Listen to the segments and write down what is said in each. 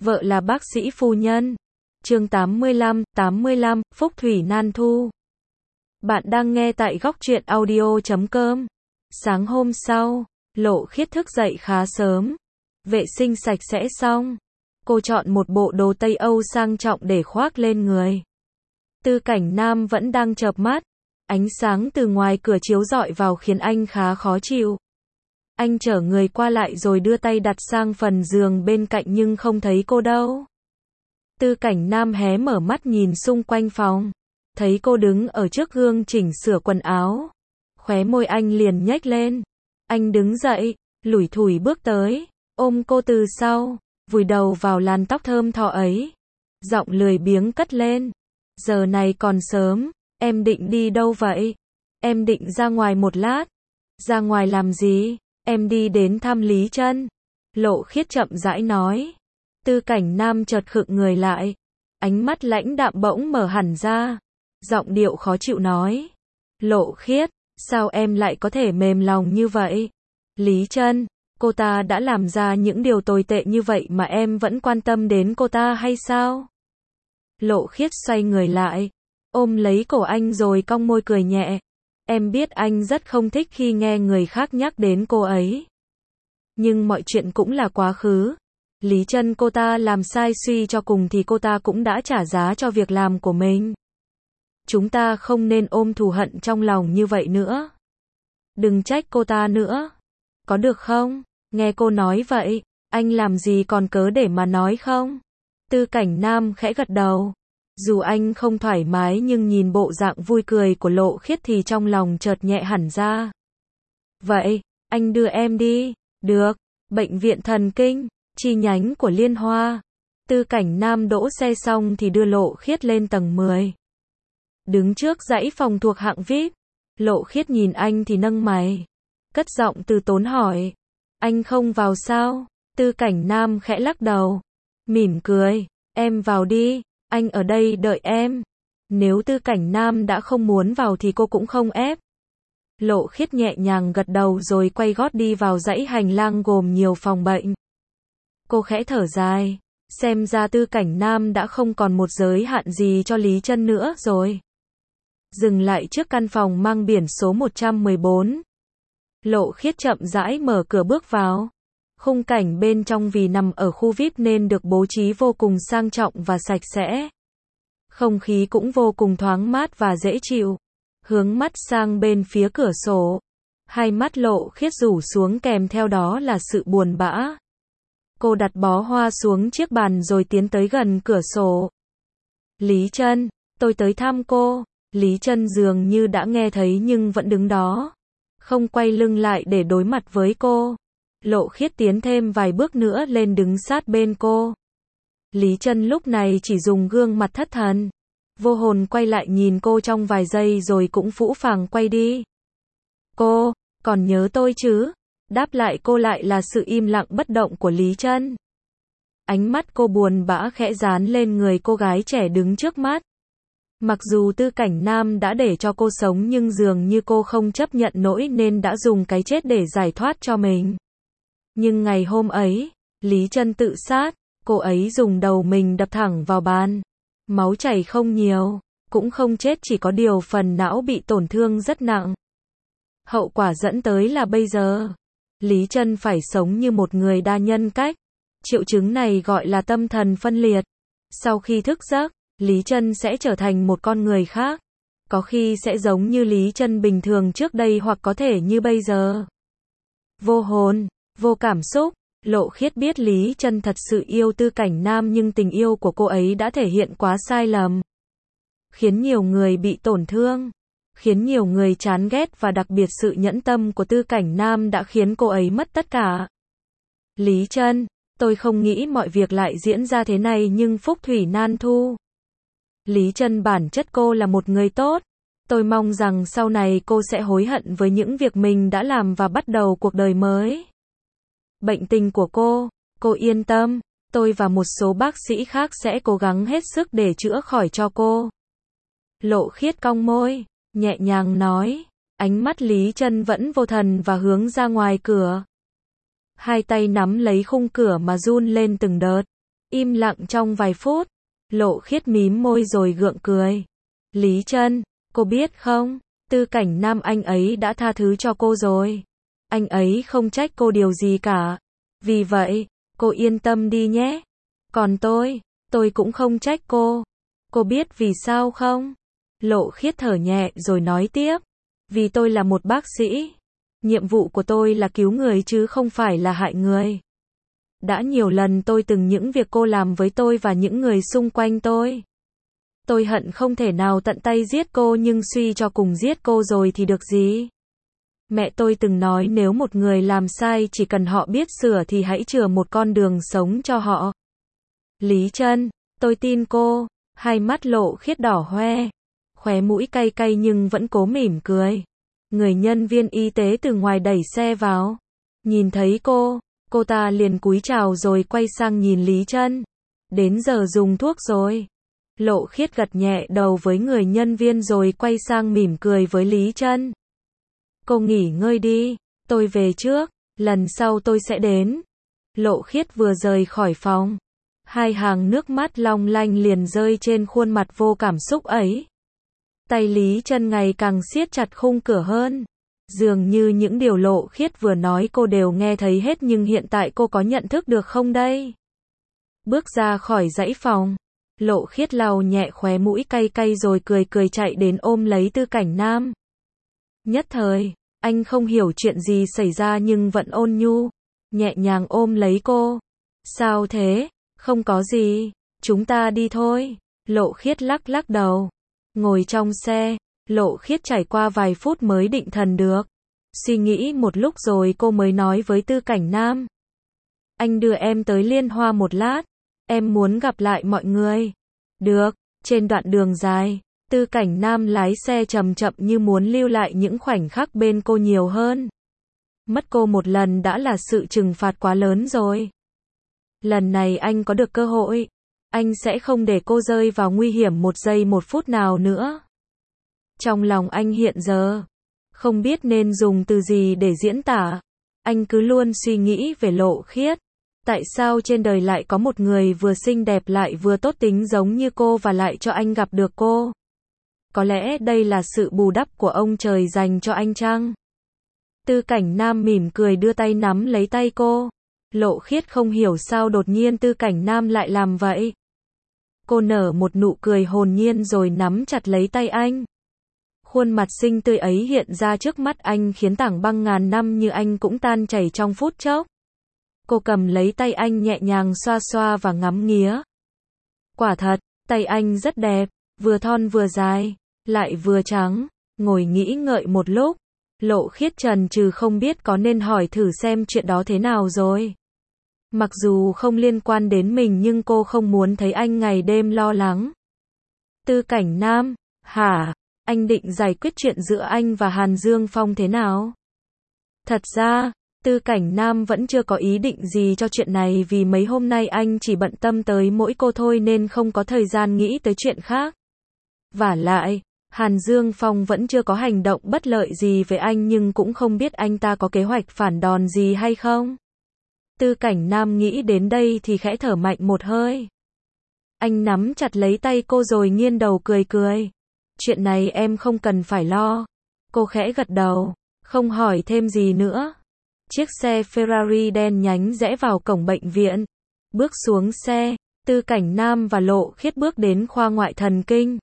vợ là bác sĩ phu nhân. Chương 85, Phúc Thủy Nan Thu. Bạn đang nghe tại góc truyện audio.com. Sáng hôm sau, Lộ Khiết thức dậy khá sớm. Vệ sinh sạch sẽ xong. Cô chọn một bộ đồ Tây Âu sang trọng để khoác lên người. Tư Cảnh Nam vẫn đang chợp mắt. Ánh sáng từ ngoài cửa chiếu rọi vào khiến anh khá khó chịu. Anh chở người qua lại rồi đưa tay đặt sang phần giường bên cạnh nhưng không thấy cô đâu. Tư Cảnh Nam hé mở mắt nhìn xung quanh phòng. Thấy cô đứng ở trước gương chỉnh sửa quần áo. Khóe môi anh liền nhếch lên. Anh đứng dậy, lủi thủi bước tới, ôm cô từ sau, vùi đầu vào làn tóc thơm tho ấy. Giọng lười biếng cất lên. Giờ này còn sớm, em định đi đâu vậy? Em định ra ngoài một lát. Ra ngoài làm gì? Em đi đến thăm Lý Trân. Lộ Khiết chậm rãi nói. Tư Cảnh Nam chợt khựng người lại. Ánh mắt lãnh đạm bỗng mở hẳn ra. Giọng điệu khó chịu nói. Lộ Khiết, sao em lại có thể mềm lòng như vậy? Lý Trân, cô ta đã làm ra những điều tồi tệ như vậy mà em vẫn quan tâm đến cô ta hay sao? Lộ Khiết xoay người lại, ôm lấy cổ anh rồi cong môi cười nhẹ. Em biết anh rất không thích khi nghe người khác nhắc đến cô ấy. Nhưng mọi chuyện cũng là quá khứ. Lý Trân cô ta làm sai suy cho cùng thì cô ta cũng đã trả giá cho việc làm của mình. Chúng ta không nên ôm thù hận trong lòng như vậy nữa. Đừng trách cô ta nữa. Có được không? Nghe cô nói vậy, anh làm gì còn cớ để mà nói không? Tư Cảnh Nam khẽ gật đầu. Dù anh không thoải mái nhưng nhìn bộ dạng vui cười của Lộ Khiết thì trong lòng chợt nhẹ hẳn ra. Vậy, anh đưa em đi. Được. Bệnh viện thần kinh, chi nhánh của Liên Hoa. Tư Cảnh Nam đỗ xe xong thì đưa Lộ Khiết lên tầng 10. Đứng trước dãy phòng thuộc hạng VIP, Lộ Khiết nhìn anh thì nâng mày. Cất giọng từ tốn hỏi. Anh không vào sao? Tư Cảnh Nam khẽ lắc đầu. Mỉm cười. Em vào đi, anh ở đây đợi em. Nếu Tư Cảnh Nam đã không muốn vào thì cô cũng không ép. Lộ Khiết nhẹ nhàng gật đầu rồi quay gót đi vào dãy hành lang gồm nhiều phòng bệnh. Cô khẽ thở dài. Xem ra Tư Cảnh Nam đã không còn một giới hạn gì cho Lý Trân nữa rồi. Dừng lại trước căn phòng mang biển số 114. Lộ Khiết chậm rãi mở cửa bước vào. Khung cảnh bên trong vì nằm ở khu VIP nên được bố trí vô cùng sang trọng và sạch sẽ. Không khí cũng vô cùng thoáng mát và dễ chịu. Hướng mắt sang bên phía cửa sổ. Hai mắt Lộ Khiết rủ xuống kèm theo đó là sự buồn bã. Cô đặt bó hoa xuống chiếc bàn rồi tiến tới gần cửa sổ. Lý Trân, tôi tới thăm cô. Lý Trân dường như đã nghe thấy nhưng vẫn đứng đó. Không quay lưng lại để đối mặt với cô. Lộ Khiết tiến thêm vài bước nữa lên đứng sát bên cô. Lý Trân lúc này chỉ dùng gương mặt thất thần. Vô hồn quay lại nhìn cô trong vài giây rồi cũng phũ phàng quay đi. Cô, còn nhớ tôi chứ? Đáp lại cô lại là sự im lặng bất động của Lý Trân. Ánh mắt cô buồn bã khẽ dán lên người cô gái trẻ đứng trước mắt. Mặc dù Tư Cảnh Nam đã để cho cô sống nhưng dường như cô không chấp nhận nổi nên đã dùng cái chết để giải thoát cho mình. Nhưng ngày hôm ấy, Lý Trân tự sát, cô ấy dùng đầu mình đập thẳng vào bàn. Máu chảy không nhiều, cũng không chết chỉ có điều phần não bị tổn thương rất nặng. Hậu quả dẫn tới là bây giờ, Lý Trân phải sống như một người đa nhân cách. Triệu chứng này gọi là tâm thần phân liệt. Sau khi thức giấc, Lý Trân sẽ trở thành một con người khác. Có khi sẽ giống như Lý Trân bình thường trước đây hoặc có thể như bây giờ. Vô hồn, vô cảm xúc. Lộ Khiết biết Lý Trân thật sự yêu Tư Cảnh Nam nhưng tình yêu của cô ấy đã thể hiện quá sai lầm. Khiến nhiều người bị tổn thương. Khiến nhiều người chán ghét và đặc biệt sự nhẫn tâm của Tư Cảnh Nam đã khiến cô ấy mất tất cả. Lý Trân, tôi không nghĩ mọi việc lại diễn ra thế này nhưng Phúc Thủy Nan Thu. Lý Trân bản chất cô là một người tốt. Tôi mong rằng sau này cô sẽ hối hận với những việc mình đã làm và bắt đầu cuộc đời mới. Bệnh tình của cô yên tâm, tôi và một số bác sĩ khác sẽ cố gắng hết sức để chữa khỏi cho cô. Lộ Khiết cong môi, nhẹ nhàng nói. Ánh mắt Lý Trân vẫn vô thần và hướng ra ngoài cửa. Hai tay nắm lấy khung cửa mà run lên từng đợt. Im lặng trong vài phút, Lộ Khiết mím môi rồi gượng cười. Lý Trân, cô biết không, Tư Cảnh Nam anh ấy đã tha thứ cho cô rồi. Anh ấy không trách cô điều gì cả. Vì vậy, cô yên tâm đi nhé. Còn tôi cũng không trách cô. Cô biết vì sao không? Lộ Khiết thở nhẹ rồi nói tiếp. Vì tôi là một bác sĩ. Nhiệm vụ của tôi là cứu người chứ không phải là hại người. Đã nhiều lần tôi từng những việc cô làm với tôi và những người xung quanh tôi. Tôi hận không thể nào tận tay giết cô nhưng suy cho cùng giết cô rồi thì được gì? Mẹ tôi từng nói nếu một người làm sai chỉ cần họ biết sửa thì hãy chừa một con đường sống cho họ. Lý Trân, tôi tin cô. Hai mắt Lộ Khiết đỏ hoe. Khóe mũi cay cay nhưng vẫn cố mỉm cười. Người nhân viên y tế từ ngoài đẩy xe vào. Nhìn thấy cô ta liền cúi chào rồi quay sang nhìn Lý Trân. Đến giờ dùng thuốc rồi. Lộ Khiết gật nhẹ đầu với người nhân viên rồi quay sang mỉm cười với Lý Trân. Cô nghỉ ngơi đi, tôi về trước, lần sau tôi sẽ đến. Lộ Khiết vừa rời khỏi phòng. Hai hàng nước mắt long lanh liền rơi trên khuôn mặt vô cảm xúc ấy. Tay Lý Trân ngày càng siết chặt khung cửa hơn. Dường như những điều Lộ Khiết vừa nói cô đều nghe thấy hết nhưng hiện tại cô có nhận thức được không đây? Bước ra khỏi dãy phòng. Lộ Khiết lau nhẹ khóe mũi cay cay rồi cười cười chạy đến ôm lấy Tư Cảnh Nam. Nhất thời, anh không hiểu chuyện gì xảy ra nhưng vẫn ôn nhu, nhẹ nhàng ôm lấy cô. Sao thế? Không có gì, chúng ta đi thôi. Lộ Khiết lắc lắc đầu. Ngồi trong xe, Lộ Khiết trải qua vài phút mới định thần được. Suy nghĩ một lúc rồi cô mới nói với Tư Cảnh Nam. Anh đưa em tới Liên Hoa một lát. Em muốn gặp lại mọi người. Được, trên đoạn đường dài, Tư Cảnh Nam lái xe chậm chậm như muốn lưu lại những khoảnh khắc bên cô nhiều hơn. Mất cô một lần đã là sự trừng phạt quá lớn rồi. Lần này anh có được cơ hội. Anh sẽ không để cô rơi vào nguy hiểm một giây một phút nào nữa. Trong lòng anh hiện giờ, không biết nên dùng từ gì để diễn tả. Anh cứ luôn suy nghĩ về Lộ Khiết. Tại sao trên đời lại có một người vừa xinh đẹp lại vừa tốt tính giống như cô và lại cho anh gặp được cô? Có lẽ đây là sự bù đắp của ông trời dành cho anh chăng? Tư Cảnh Nam mỉm cười đưa tay nắm lấy tay cô. Lộ Khiết không hiểu sao đột nhiên Tư Cảnh Nam lại làm vậy. Cô nở một nụ cười hồn nhiên rồi nắm chặt lấy tay anh. Khuôn mặt xinh tươi ấy hiện ra trước mắt anh khiến tảng băng ngàn năm như anh cũng tan chảy trong phút chốc. Cô cầm lấy tay anh nhẹ nhàng xoa xoa và ngắm nghía. Quả thật, tay anh rất đẹp, vừa thon vừa dài, lại vừa trắng. Ngồi nghĩ ngợi một lúc, Lộ Khiết chần chừ không biết có nên hỏi thử xem chuyện đó thế nào rồi. Mặc dù không liên quan đến mình nhưng cô không muốn thấy anh ngày đêm lo lắng. Tư Cảnh Nam, hả? Anh định giải quyết chuyện giữa anh và Hàn Dương Phong thế nào? Thật ra, Tư Cảnh Nam vẫn chưa có ý định gì cho chuyện này vì mấy hôm nay anh chỉ bận tâm tới mỗi cô thôi nên không có thời gian nghĩ tới chuyện khác. Vả lại, Hàn Dương Phong vẫn chưa có hành động bất lợi gì với anh nhưng cũng không biết anh ta có kế hoạch phản đòn gì hay không. Tư Cảnh Nam nghĩ đến đây thì khẽ thở mạnh một hơi. Anh nắm chặt lấy tay cô rồi nghiêng đầu cười cười. Chuyện này em không cần phải lo. Cô khẽ gật đầu, không hỏi thêm gì nữa. Chiếc xe Ferrari đen nhánh rẽ vào cổng bệnh viện. Bước xuống xe, Tư Cảnh Nam và Lộ Khiết bước đến khoa ngoại thần kinh.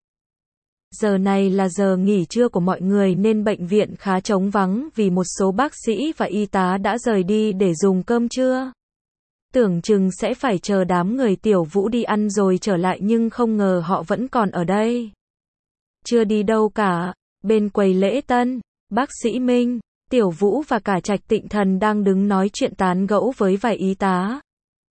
Giờ này là giờ nghỉ trưa của mọi người nên bệnh viện khá trống vắng vì một số bác sĩ và y tá đã rời đi để dùng cơm trưa. Tưởng chừng sẽ phải chờ đám người Tiểu Vũ đi ăn rồi trở lại nhưng không ngờ họ vẫn còn ở đây. Chưa đi đâu cả, bên quầy lễ tân, bác sĩ Minh, Tiểu Vũ và cả Trạch Tịnh Thần đang đứng nói chuyện tán gẫu với vài y tá.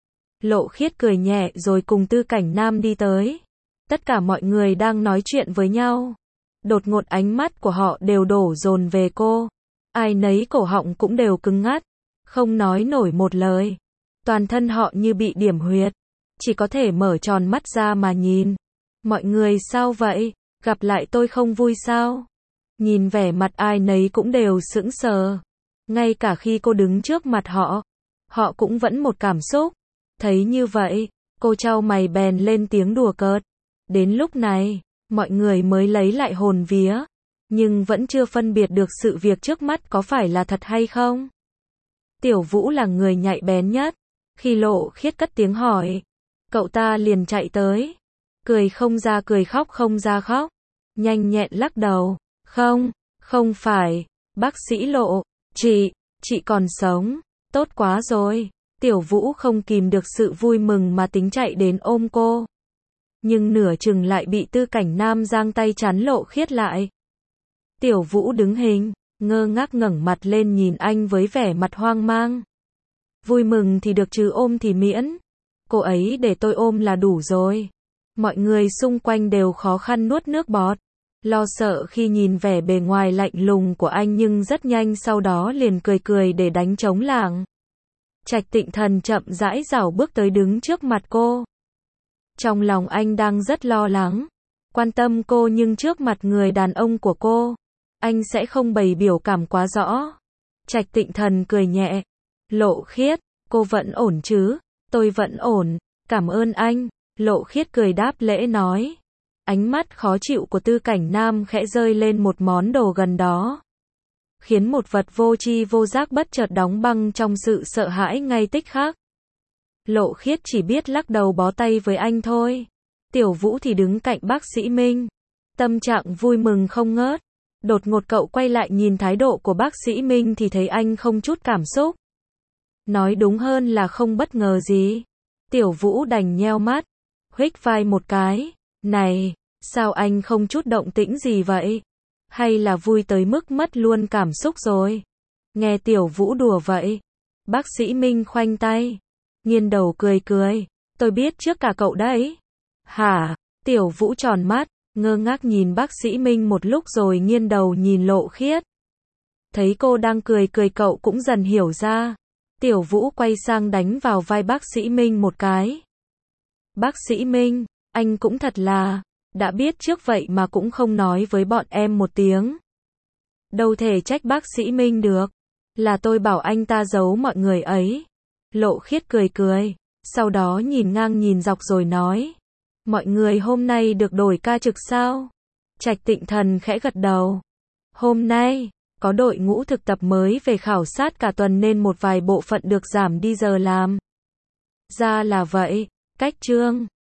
Lộ Khiết cười nhẹ rồi cùng Tư Cảnh Nam đi tới. Tất cả mọi người đang nói chuyện với nhau. Đột ngột ánh mắt của họ đều đổ dồn về cô. Ai nấy cổ họng cũng đều cứng ngắt, không nói nổi một lời. Toàn thân họ như bị điểm huyệt, chỉ có thể mở tròn mắt ra mà nhìn. Mọi người sao vậy? Gặp lại tôi không vui sao? Nhìn vẻ mặt ai nấy cũng đều sững sờ. Ngay cả khi cô đứng trước mặt họ, họ cũng vẫn một cảm xúc. Thấy như vậy, Cô chau mày bèn lên tiếng đùa cợt. Đến lúc này, mọi người mới lấy lại hồn vía, nhưng vẫn chưa phân biệt được sự việc trước mắt có phải là thật hay không. Tiểu Vũ là người nhạy bén nhất. Khi Lộ Khiết cất tiếng hỏi, cậu ta liền chạy tới. Cười không ra cười, khóc không ra khóc. Nhanh nhẹn lắc đầu. Không phải. Bác sĩ Lộ, chị còn sống. Tốt quá rồi. Tiểu Vũ không kìm được sự vui mừng mà tính chạy đến ôm cô. Nhưng nửa chừng lại bị Tư Cảnh Nam giang tay chắn Lộ Khiết lại. Tiểu Vũ đứng hình, ngơ ngác ngẩng mặt lên nhìn anh với vẻ mặt hoang mang. Vui mừng thì được chứ ôm thì miễn. Cô ấy để tôi ôm là đủ rồi. Mọi người xung quanh đều khó khăn nuốt nước bọt. Lo sợ khi nhìn vẻ bề ngoài lạnh lùng của anh, nhưng rất nhanh sau đó liền cười để đánh trống lảng. Trạch Tịnh Thần chậm rãi rảo bước tới đứng trước mặt cô. Trong lòng anh đang rất lo lắng, quan tâm cô, nhưng trước mặt người đàn ông của cô, anh sẽ không bày biểu cảm quá rõ. Trạch Tịnh Thần cười nhẹ. Lộ Khiết, cô vẫn ổn chứ? Tôi vẫn ổn, cảm ơn anh. Lộ Khiết cười đáp lễ nói. Ánh mắt khó chịu của Tư Cảnh Nam khẽ rơi lên một món đồ gần đó, khiến một vật vô tri vô giác bất chợt đóng băng trong sự sợ hãi ngay tích khắc. Lộ Khiết chỉ biết lắc đầu bó tay với anh thôi. Tiểu Vũ thì đứng cạnh bác sĩ Minh, tâm trạng vui mừng không ngớt. Đột ngột cậu quay lại nhìn thái độ của bác sĩ Minh thì thấy anh không chút cảm xúc. Nói đúng hơn là không bất ngờ gì. Tiểu Vũ đành nheo mắt, huých vai một cái. Này, sao anh không chút động tĩnh gì vậy? Hay là vui tới mức mất luôn cảm xúc rồi? Nghe Tiểu Vũ đùa vậy. Bác sĩ Minh khoanh tay, nghiêng đầu cười. Tôi biết trước cả cậu đấy. Hả? Tiểu Vũ tròn mắt, ngơ ngác nhìn bác sĩ Minh một lúc rồi nghiêng đầu nhìn Lộ Khiết. Thấy cô đang cười cậu cũng dần hiểu ra. Tiểu Vũ quay sang đánh vào vai bác sĩ Minh một cái. Bác sĩ Minh, anh cũng thật là, đã biết trước vậy mà cũng không nói với bọn em một tiếng. Đâu thể trách bác sĩ Minh được, là tôi bảo anh ta giấu mọi người ấy. Lộ Khiết cười, sau đó nhìn ngang nhìn dọc rồi nói. Mọi người hôm nay được đổi ca trực sao? Trạch Tịnh Thần khẽ gật đầu. Hôm nay, có đội ngũ thực tập mới về khảo sát cả tuần nên một vài bộ phận được giảm đi giờ làm. Ra là vậy, cách chương